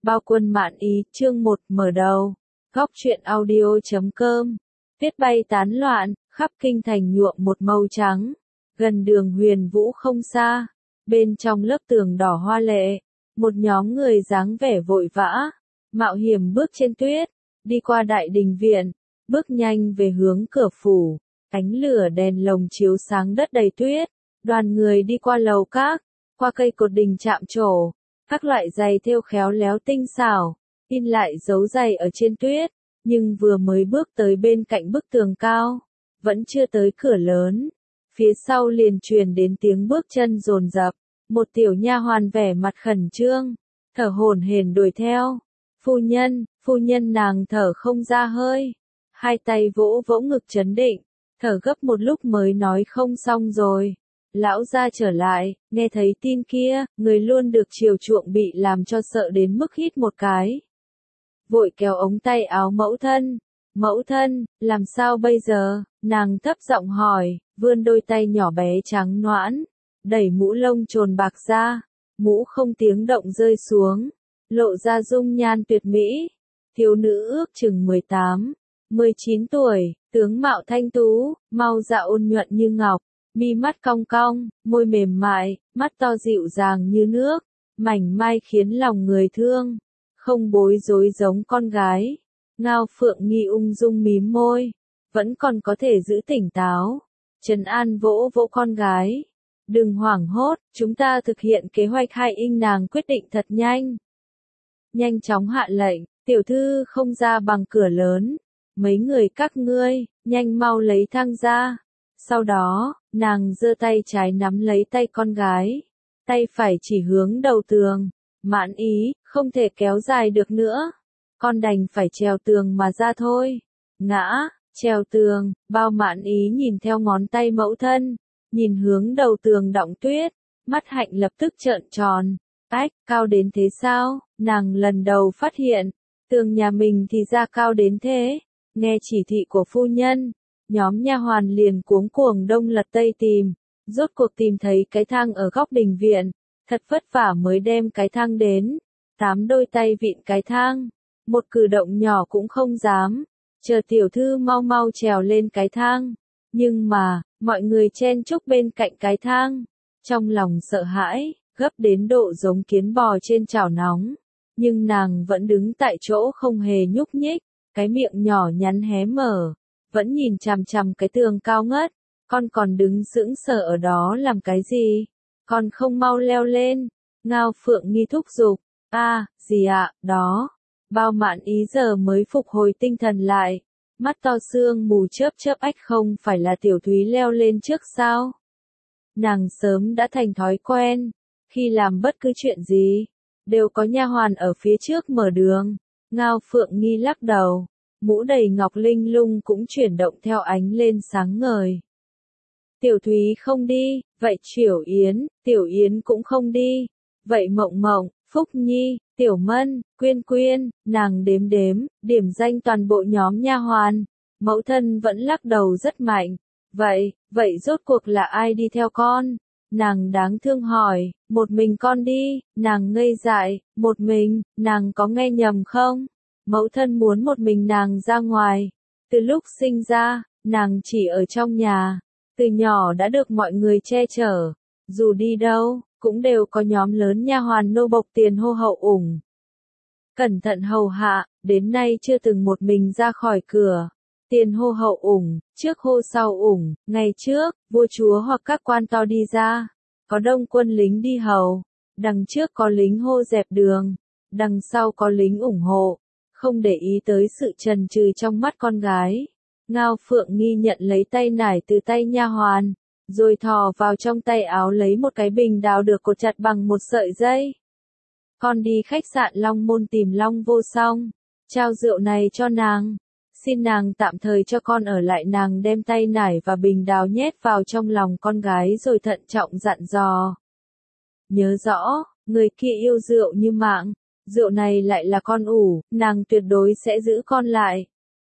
Bao Quân Mạn Ý, chương 1, mở đầu. Góc truyện audio.com. Tuyết bay tán loạn, khắp kinh thành nhuộm một màu trắng. Gần đường Huyền Vũ không xa, bên trong lớp tường đỏ hoa lệ, một nhóm người dáng vẻ vội vã, mạo hiểm bước trên tuyết, đi qua đại đình viện, bước nhanh về hướng cửa phủ. Ánh lửa đèn lồng chiếu sáng đất đầy tuyết, đoàn người đi qua lầu các, qua cây cột đình chạm trổ, các loại giày thêu khéo léo tinh xảo, in lại dấu giày ở trên tuyết, nhưng vừa mới bước tới bên cạnh bức tường cao, vẫn chưa tới cửa lớn, phía sau liền truyền đến tiếng bước chân dồn dập, một tiểu nha hoàn vẻ mặt khẩn trương, thở hổn hển đuổi theo. Phu nhân nàng thở không ra hơi, hai tay vỗ vỗ ngực trấn định, thở gấp một lúc mới nói không xong rồi. Lão gia trở lại, nghe thấy tin kia, người luôn được chiều chuộng bị làm cho sợ đến mức hít một cái. Vội kéo ống tay áo mẫu thân, làm sao bây giờ, nàng thấp giọng hỏi, vươn đôi tay nhỏ bé trắng nõn, đẩy mũ lông trồn bạc ra, mũ không tiếng động rơi xuống, lộ ra dung nhan tuyệt mỹ, thiếu nữ ước chừng 18, 19 tuổi, tướng mạo thanh tú, mau dạ ôn nhuận như ngọc. Mi mắt cong cong, môi mềm mại, mắt to dịu dàng như nước, mảnh mai khiến lòng người thương, không bối rối giống con gái. Ngao Phượng Nghi ung dung mím môi, vẫn còn có thể giữ tỉnh táo, trấn an vỗ vỗ con gái. Đừng hoảng hốt, chúng ta thực hiện kế hoạch hai in nàng quyết định thật nhanh. Nhanh chóng hạ lệnh, tiểu thư không ra bằng cửa lớn, mấy người các ngươi, nhanh mau lấy thang ra. Sau đó, nàng giơ tay trái nắm lấy tay con gái, tay phải chỉ hướng đầu tường. Mạn Ý, không thể kéo dài được nữa, con đành phải trèo tường mà ra thôi. Trèo tường, Bao Mạn Ý nhìn theo ngón tay mẫu thân, nhìn hướng đầu tường đọng tuyết, mắt hạnh lập tức trợn tròn. Ách, cao đến thế sao? Nàng lần đầu phát hiện, tường nhà mình thì ra cao đến thế. Nghe chỉ thị của phu nhân, nhóm nha hoàn liền cuống cuồng đông lật tây tìm, rốt cuộc tìm thấy cái thang ở góc đình viện, thật vất vả mới đem cái thang đến, 8 đôi tay vịn cái thang, một cử động nhỏ cũng không dám, chờ tiểu thư mau mau trèo lên cái thang, nhưng mà, mọi người chen chúc bên cạnh cái thang, trong lòng sợ hãi, gấp đến độ giống kiến bò trên chảo nóng, nhưng nàng vẫn đứng tại chỗ không hề nhúc nhích, cái miệng nhỏ nhắn hé mở. Vẫn nhìn chằm chằm cái tường cao ngất, con còn đứng sững sờ ở đó làm cái gì? Con không mau leo lên. Ngao Phượng Nghi thúc giục. Gì ạ, đó. Bao Mạn Ý giờ mới phục hồi tinh thần lại. Mắt to sương mù chớp chớp ách không phải là Tiểu Thúy leo lên trước sao? Nàng sớm đã thành thói quen. Khi làm bất cứ chuyện gì, đều có nha hoàn ở phía trước mở đường. Ngao Phượng Nghi lắc đầu. Mũ đầy ngọc linh lung cũng chuyển động theo ánh lên sáng ngời. Tiểu Thúy không đi, vậy Tiểu Yến cũng không đi. Vậy Mộng Mộng, Phúc Nhi, Tiểu Mân, Quyên, nàng đếm, điểm danh toàn bộ nhóm nha hoàn. Mẫu thân vẫn lắc đầu rất mạnh. Vậy rốt cuộc là ai đi theo con? Nàng đáng thương hỏi, một mình con đi, nàng ngây dại, một mình, nàng có nghe nhầm không? Mẫu thân muốn một mình nàng ra ngoài. Từ lúc sinh ra, nàng chỉ ở trong nhà. Từ nhỏ đã được mọi người che chở. Dù đi đâu, cũng đều có nhóm lớn nha hoàn nô bộc tiền hô hậu ủng. Cẩn thận hầu hạ, đến nay chưa từng một mình ra khỏi cửa. Tiền hô hậu ủng, trước hô sau ủng, ngày trước, vua chúa hoặc các quan to đi ra. Có đông quân lính đi hầu. Đằng trước có lính hô dẹp đường. Đằng sau có lính ủng hộ. Không để ý tới sự chần chừ trong mắt con gái. Ngao Phượng Nghi nhận lấy tay nải từ tay nha hoàn, rồi thò vào trong tay áo lấy một cái bình đào được cột chặt bằng một sợi dây. Con đi khách sạn Long Môn tìm Long Vô Song, trao rượu này cho nàng. Xin nàng tạm thời cho con ở lại. Nàng đem tay nải và bình đào nhét vào trong lòng con gái rồi thận trọng dặn dò. Nhớ rõ, người kia yêu rượu như mạng. Rượu này lại là con ủ, nàng tuyệt đối sẽ giữ con lại.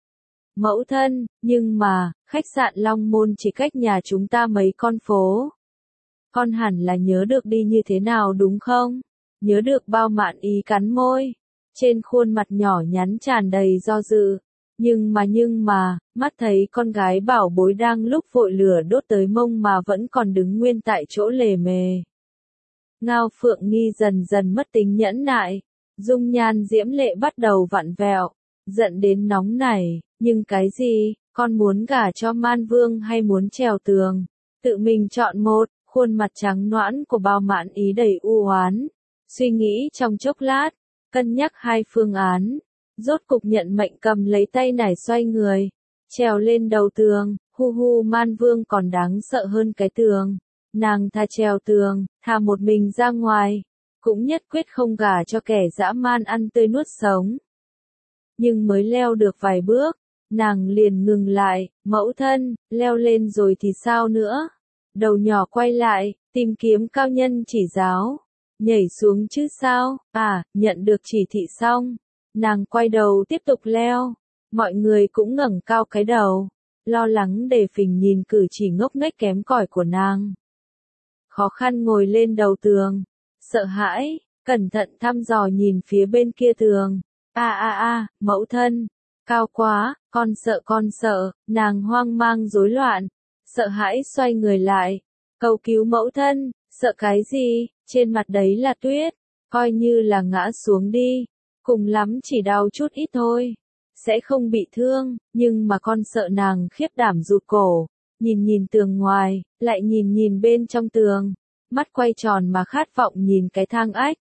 Mẫu thân, nhưng mà, khách sạn Long Môn chỉ cách nhà chúng ta mấy con phố. Con hẳn là nhớ được đi như thế nào đúng không? Nhớ được. Bao Mạn Ý cắn môi. trên khuôn mặt nhỏ nhắn tràn đầy do dự. Nhưng mà, mắt thấy con gái bảo bối đang lúc vội lửa đốt tới mông mà vẫn còn đứng nguyên tại chỗ lề mề. Ngao Phượng Nghi dần dần mất tính nhẫn nại, dung nhan diễm lệ bắt đầu vặn vẹo, giận đến nóng nảy, nhưng cái gì, con muốn gả cho Man Vương hay muốn trèo tường? Tự mình chọn một, khuôn mặt trắng nõn của Bao Mạn Ý đầy u oán, suy nghĩ trong chốc lát, cân nhắc hai phương án, rốt cục nhận mệnh cầm lấy tay nải xoay người, trèo lên đầu tường, hu hu Man Vương còn đáng sợ hơn cái tường. Nàng thà trèo tường, thà một mình ra ngoài, cũng nhất quyết không gả cho kẻ dã man ăn tươi nuốt sống. Nhưng mới leo được vài bước, nàng liền ngừng lại, mẫu thân, leo lên rồi thì sao nữa? Đầu nhỏ quay lại, tìm kiếm cao nhân chỉ giáo. Nhảy xuống chứ sao? À, nhận được chỉ thị xong. Nàng quay đầu tiếp tục leo. Mọi người cũng ngẩng cao cái đầu, lo lắng đề phình nhìn cử chỉ ngốc nghếch kém cỏi của nàng. Khó khăn ngồi lên đầu tường, sợ hãi, cẩn thận thăm dò nhìn phía bên kia tường. Mẫu thân, cao quá, con sợ, nàng hoang mang rối loạn, sợ hãi xoay người lại, cầu cứu mẫu thân, sợ cái gì, trên mặt đấy là tuyết, coi như là ngã xuống đi, cùng lắm chỉ đau chút ít thôi, sẽ không bị thương, nhưng mà con sợ. Nàng khiếp đảm rụt cổ, nhìn tường ngoài, lại nhìn bên trong tường, mắt quay tròn mà khát vọng nhìn cái thang ách.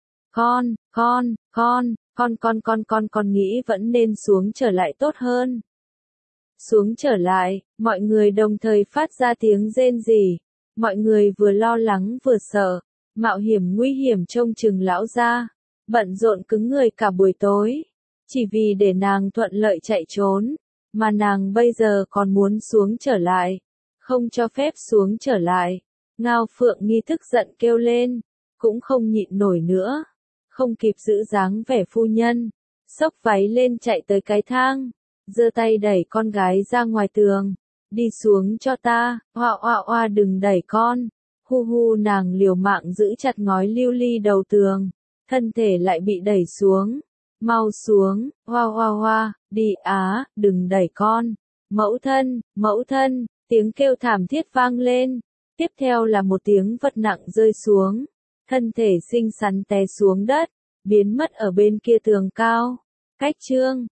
Con nghĩ vẫn nên xuống trở lại tốt hơn. Xuống trở lại, mọi người đồng thời phát ra tiếng rên rỉ, mọi người vừa lo lắng vừa sợ, mạo hiểm nguy hiểm trông chừng lão gia, bận rộn cứng người cả buổi tối, chỉ vì để nàng thuận lợi chạy trốn, mà nàng bây giờ còn muốn xuống trở lại, không cho phép xuống trở lại. Ngao Phượng Nghi tức giận kêu lên, cũng không nhịn nổi nữa, không kịp giữ dáng vẻ phu nhân, xốc váy lên chạy tới cái thang, giơ tay đẩy con gái ra ngoài tường, đi xuống cho ta, oa đừng đẩy con, hu hu nàng liều mạng giữ chặt ngói lưu ly đầu tường, thân thể lại bị đẩy xuống, mau xuống, hoa, đi đừng đẩy con, mẫu thân, tiếng kêu thảm thiết vang lên, tiếp theo là một tiếng vật nặng rơi xuống, thân thể xinh xắn té xuống đất, biến mất ở bên kia tường cao. Cách chương